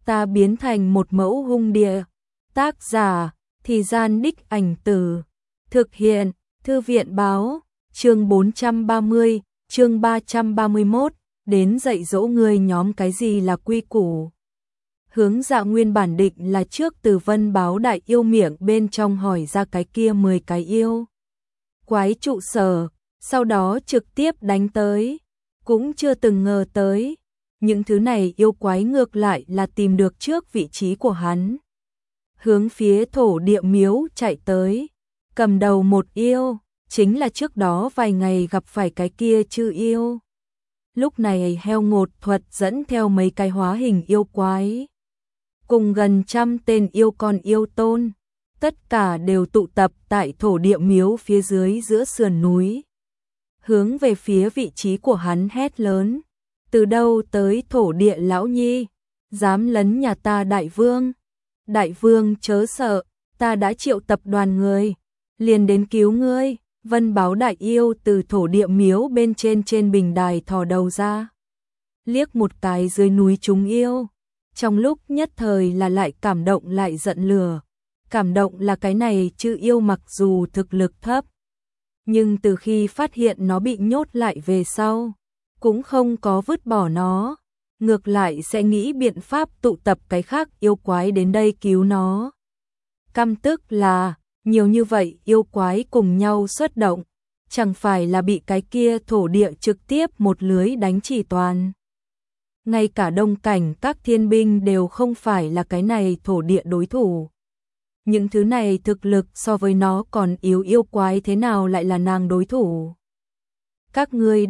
ta biến thành một mẫu hung địa. Tác giả, Thì Gian Đích Ảnh Tử. Thực hiện, Thư viện Báo. Chương 430, chương 331, đến dạy dỗ người nhóm cái gì là quy củ. Hướng Dạ nguyên bản định là trước từ Vân Báo Đại Yêu miệng bên trong hỏi ra cái kia 10 cái yêu quái trụ sở, sau đó trực tiếp đánh tới, cũng chưa từng ngờ tới. Những thứ này yêu quái ngược lại là tìm được trước vị trí của hắn. Hướng phía thổ địa miếu chạy tới, cầm đầu một yêu, chính là trước đó vài ngày gặp phải cái kia chư yêu. Lúc này heo ngột thuật dẫn theo mấy cái hóa hình yêu quái, cùng gần 100 tên yêu con yêu tôn, tất cả đều tụ tập tại thổ địa miếu phía dưới giữa sườn núi. Hướng về phía vị trí của hắn hét lớn, từ đâu tới thổ địa lão nhi, dám lấn nhà ta đại vương. Đại vương chớ sợ, ta đã triệu tập đoàn người, liền đến cứu ngươi. Vân Báo Đại Yêu từ thổ địa miếu bên trên bình đài thò đầu ra, liếc một cái dưới núi chúng yêu, trong lúc nhất thời là lại cảm động lại giận lửa. Cảm động là cái này chư yêu mặc dù thực lực thấp, nhưng từ khi phát hiện nó bị nhốt lại về sau, cũng không có vứt bỏ nó, ngược lại sẽ nghĩ biện pháp tụ tập cái khác yêu quái đến đây cứu nó. Căm tức là, nhiều như vậy yêu quái cùng nhau xuất động, chẳng phải là bị cái kia thổ địa trực tiếp một lưới đánh chỉ toàn. Ngay cả đông cảnh các thiên binh đều không phải là cái này thổ địa đối thủ. Những thứ này thực lực so với nó còn yếu yêu quái thế nào lại là nàng đối thủ. Các ngươi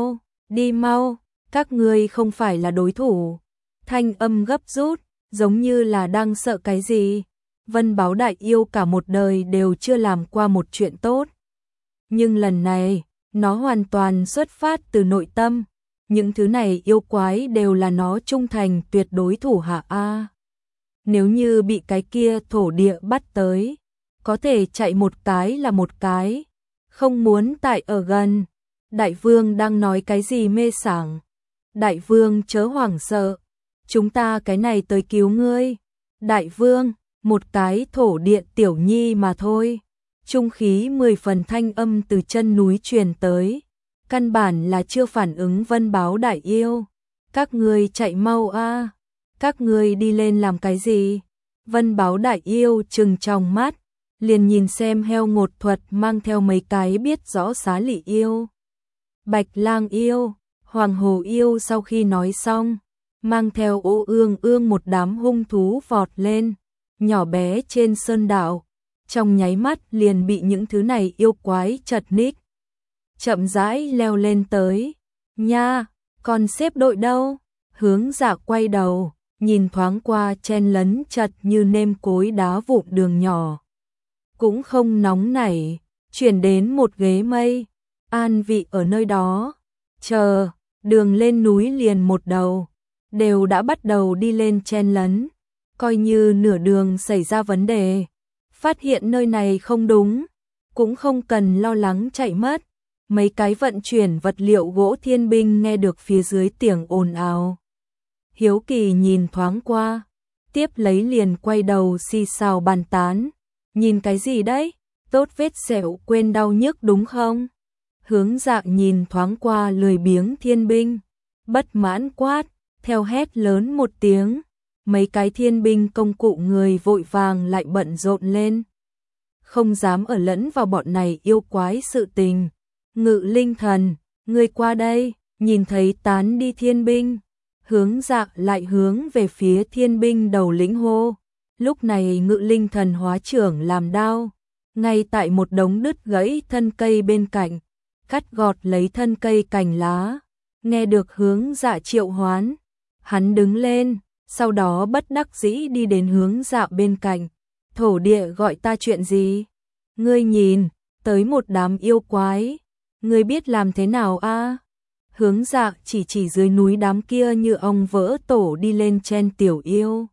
đi mau, các ngươi không phải là đối thủ. Thanh âm gấp rút, giống như là đang sợ cái gì. Vân Báo Đại Yêu cả một đời đều chưa làm qua một chuyện tốt. Nhưng lần này, nó hoàn toàn xuất phát từ nội tâm. Những thứ này yêu quái đều là nó trung thành tuyệt đối thủ hạ A. Nếu như bị cái kia thổ địa bắt tới, có thể chạy một cái là một cái, không muốn tại ở gần. Đại vương đang nói cái gì mê sảng. Đại vương chớ hoảng sợ, chúng ta cái này tới cứu ngươi. Đại vương, một cái thổ địa tiểu nhi mà thôi. Trung khí 10 phần thanh âm từ chân núi truyền tới, căn bản là chưa phản ứng Vân Báo Đại Yêu. Các ngươi chạy mau a, các ngươi đi lên làm cái gì? Vân Báo Đại Yêu trừng trong mắt, liền nhìn xem heo ngột thuật mang theo mấy cái biết rõ xá lị yêu. Bạch Lang yêu, Hoàng Hồ yêu sau khi nói xong, mang theo Ô Ương Ương một đám hung thú vọt lên, nhỏ bé trên sơn đạo, trong nháy mắt liền bị những thứ này yêu quái chật ních. Chậm rãi leo lên tới, nha, còn xếp đội đâu? Hướng Dạ quay đầu, nhìn thoáng qua chen lấn chật như nêm cối đá vụn đường nhỏ. Cũng không nóng nảy, chuyển đến một ghế mây, an vị ở nơi đó, chờ, đường lên núi liền một đầu, đều đã bắt đầu đi lên chen lấn, coi như nửa đường xảy ra vấn đề, phát hiện nơi này không đúng, cũng không cần lo lắng chạy mất. Mấy cái vận chuyển vật liệu gỗ thiên binh nghe được phía dưới tiếng ồn ào, hiếu kỳ nhìn thoáng qua, tiếp lấy liền quay đầu xì xào bàn tán. Nhìn cái gì đấy? Tốt vết sẹo quên đau nhức đúng không? Hướng Dạ nhìn thoáng qua lười biếng thiên binh, bất mãn quát, theo hét lớn một tiếng, mấy cái thiên binh công cụ người vội vàng lại bận rộn lên, không dám ở lẫn vào bọn này yêu quái sự tình. Ngự Linh Thần, ngươi qua đây. Nhìn thấy tán đi thiên binh, Hướng Dạ lại hướng về phía thiên binh đầu lĩnh hô. Lúc này Ngự Linh Thần hóa trưởng làm đao, ngay tại một đống đứt gãy thân cây bên cạnh, cắt gọt lấy thân cây cành lá. Nghe được Hướng Dạ triệu hoán, hắn đứng lên, sau đó bất đắc dĩ đi đến Hướng Dạ bên cạnh. Thổ địa gọi ta chuyện gì? Ngươi nhìn, tới một đám yêu quái, ngươi biết làm thế nào a? Hướng Dạ chỉ dưới núi đám kia như ong vỡ tổ đi lên chen tiểu yêu.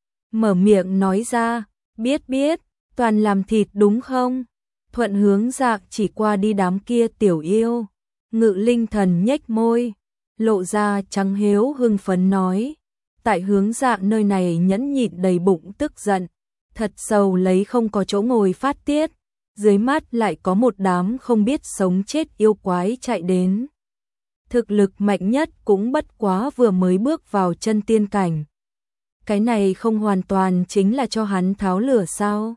Mở miệng nói ra, biết, toàn làm thịt đúng không? Thuận Hướng Dạ chỉ qua đi đám kia tiểu yêu. Ngự Linh Thần nhếch môi, lộ ra trắng hiếu hưng phấn nói, tại Hướng Dạ nơi này nhẫn nhịn đầy bụng tức giận, thật sâu lấy không có chỗ ngồi phát tiết, dưới mắt lại có một đám không biết sống chết yêu quái chạy đến. Thực lực mạnh nhất cũng bất quá vừa mới bước vào chân tiên cảnh. Cái này không hoàn toàn chính là cho hắn tháo lửa sao?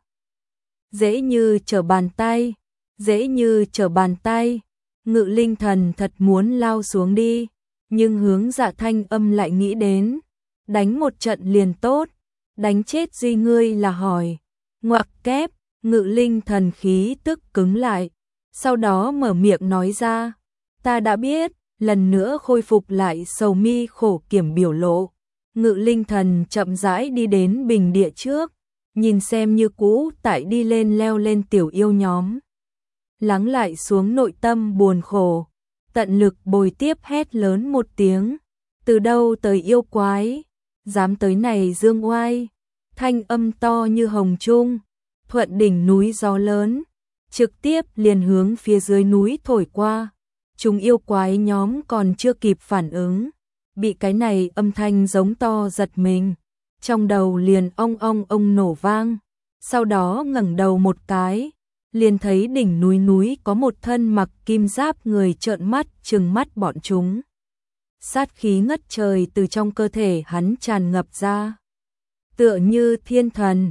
Dễ như trở bàn tay, dễ như trở bàn tay. Ngự Linh Thần thật muốn lao xuống đi, nhưng Hướng Dạ thanh âm lại nghĩ đến, đánh một trận liền tốt, đánh chết Duy ngươi là hỏi. Ngoặc kép, Ngự Linh Thần khí tức cứng lại, sau đó mở miệng nói ra, ta đã biết, lần nữa khôi phục lại sầu mi khổ kiểm biểu lộ. Ngự Linh Thần chậm rãi đi đến bình địa trước, nhìn xem như cũ tại đi lên leo lên tiểu yêu nhóm. Lắng lại xuống nội tâm buồn khổ, tận lực bồi tiếp hét lớn một tiếng, từ đâu tới yêu quái, dám tới này dương oai, thanh âm to như hồng trung, thuận đỉnh núi gió lớn, trực tiếp liền hướng phía dưới núi thổi qua. Chúng yêu quái nhóm còn chưa kịp phản ứng, bị cái này âm thanh giống to giật mình, trong đầu liền ong ong ong nổ vang, sau đó ngẩng đầu một cái, liền thấy đỉnh núi có một thân mặc kim giáp người trợn mắt trừng mắt bọn chúng. Sát khí ngất trời từ trong cơ thể hắn tràn ngập ra, tựa như thiên thần,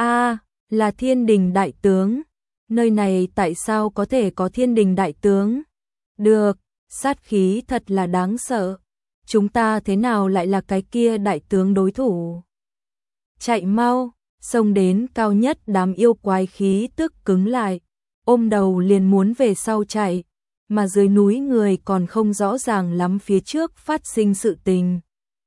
là Thiên Đình đại tướng, nơi này tại sao có thể có Thiên Đình đại tướng? Được, sát khí thật là đáng sợ, chúng ta thế nào lại là cái kia đại tướng đối thủ? Chạy mau, xông đến cao nhất đám yêu quái khí tức cứng lại, ôm đầu liền muốn về sau chạy, mà dưới núi người còn không rõ ràng lắm phía trước phát sinh sự tình.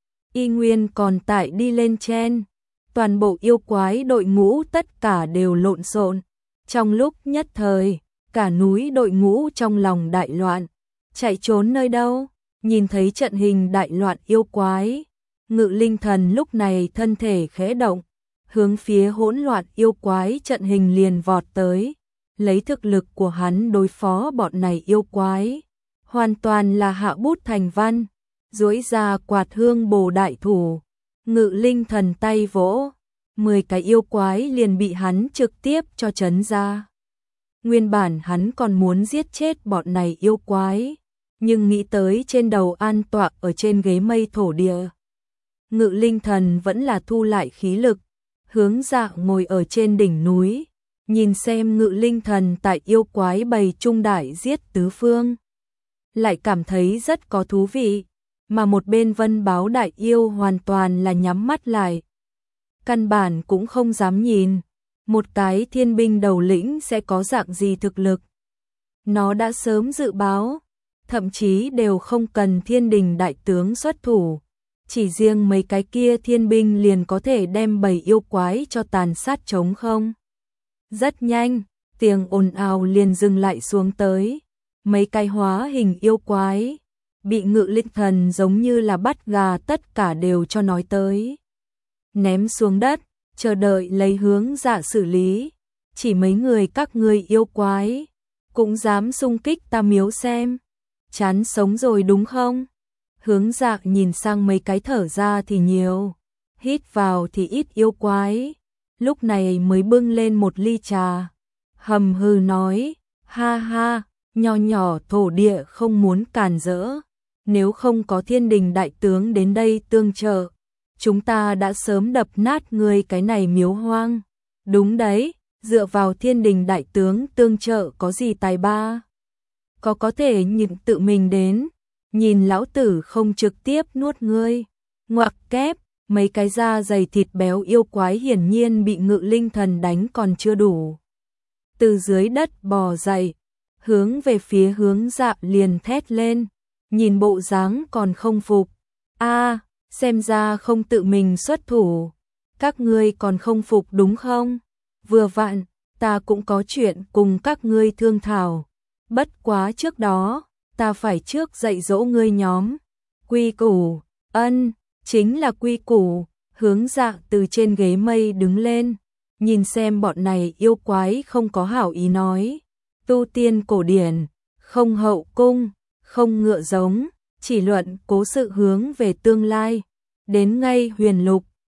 Y Nguyên còn tại đi lên trên, toàn bộ yêu quái đội ngũ tất cả đều lộn xộn, trong lúc nhất thời, cả núi đội ngũ trong lòng đại loạn, chạy trốn nơi đâu? Nhìn thấy trận hình đại loạn yêu quái, Ngự Linh Thần lúc này thân thể khẽ động, hướng phía hỗn loạn yêu quái trận hình liền vọt tới, lấy thực lực của hắn đối phó bọn này yêu quái, hoàn toàn là hạ bút thành văn, duỗi ra quạt hương bồ đại thủ, Ngự Linh Thần tay vỗ, 10 cái yêu quái liền bị hắn trực tiếp cho trấn ra. Nguyên bản hắn còn muốn giết chết bọn này yêu quái, nhưng nghĩ tới trên đầu an tọa ở trên ghế mây thổ địa, Ngự Linh Thần vẫn là thu lại khí lực, Hướng Dạ ngồi ở trên đỉnh núi, nhìn xem Ngự Linh Thần tại yêu quái bầy trung đại giết tứ phương, lại cảm thấy rất có thú vị, mà một bên Vân Báo đại yêu hoàn toàn là nhắm mắt lại, căn bản cũng không dám nhìn, một cái thiên binh đầu lĩnh sẽ có dạng gì thực lực. Nó đã sớm dự báo, thậm chí đều không cần Thiên Đình đại tướng xuất thủ, chỉ riêng mấy cái kia thiên binh liền có thể đem bầy yêu quái cho tàn sát trống không. Rất nhanh, tiếng ồn ào liền dừng lại xuống tới, mấy cái hóa hình yêu quái, bị Ngự Linh Thần giống như là bắt gà tất cả đều cho nói tới. Ném xuống đất, chờ đợi lấy Hướng Dạ xử lý, chỉ mấy người các ngươi yêu quái, cũng dám xung kích ta miếu xem, chán sống rồi đúng không? Hướng Dạ nhìn sang mấy cái thở ra thì nhiều, hít vào thì ít yêu quái, lúc này mới bưng lên một ly trà, hầm hừ nói, ha ha, nho nhỏ thổ địa không muốn càn rỡ, nếu không có Thiên Đình đại tướng đến đây tương trợ, chúng ta đã sớm đập nát ngươi cái này miếu hoang. Đúng đấy, dựa vào Thiên Đình đại tướng tương trợ có gì tài ba? Có thể nhưng tự mình đến, nhìn lão tử không trực tiếp nuốt ngươi. Ngoặc kép, mấy cái da dày thịt béo yêu quái hiển nhiên bị Ngự Linh Thần đánh còn chưa đủ. Từ dưới đất bò dậy, hướng về phía Hướng Dạ liền thét lên, nhìn bộ dáng còn không phục. Xem ra không tự mình xuất thủ, các ngươi còn không phục đúng không? Vừa vặn, ta cũng có chuyện cùng các ngươi thương thảo, bất quá trước đó, ta phải trước dạy dỗ ngươi nhóm. Quy củ, chính là quy củ. Hướng Dạ từ trên ghế mây đứng lên, nhìn xem bọn này yêu quái không có hảo ý nói, tu tiên cổ điển, không hậu cung, không ngựa giống, chỉ luận cố sự hướng về tương lai. đến ngay Huyền Lục,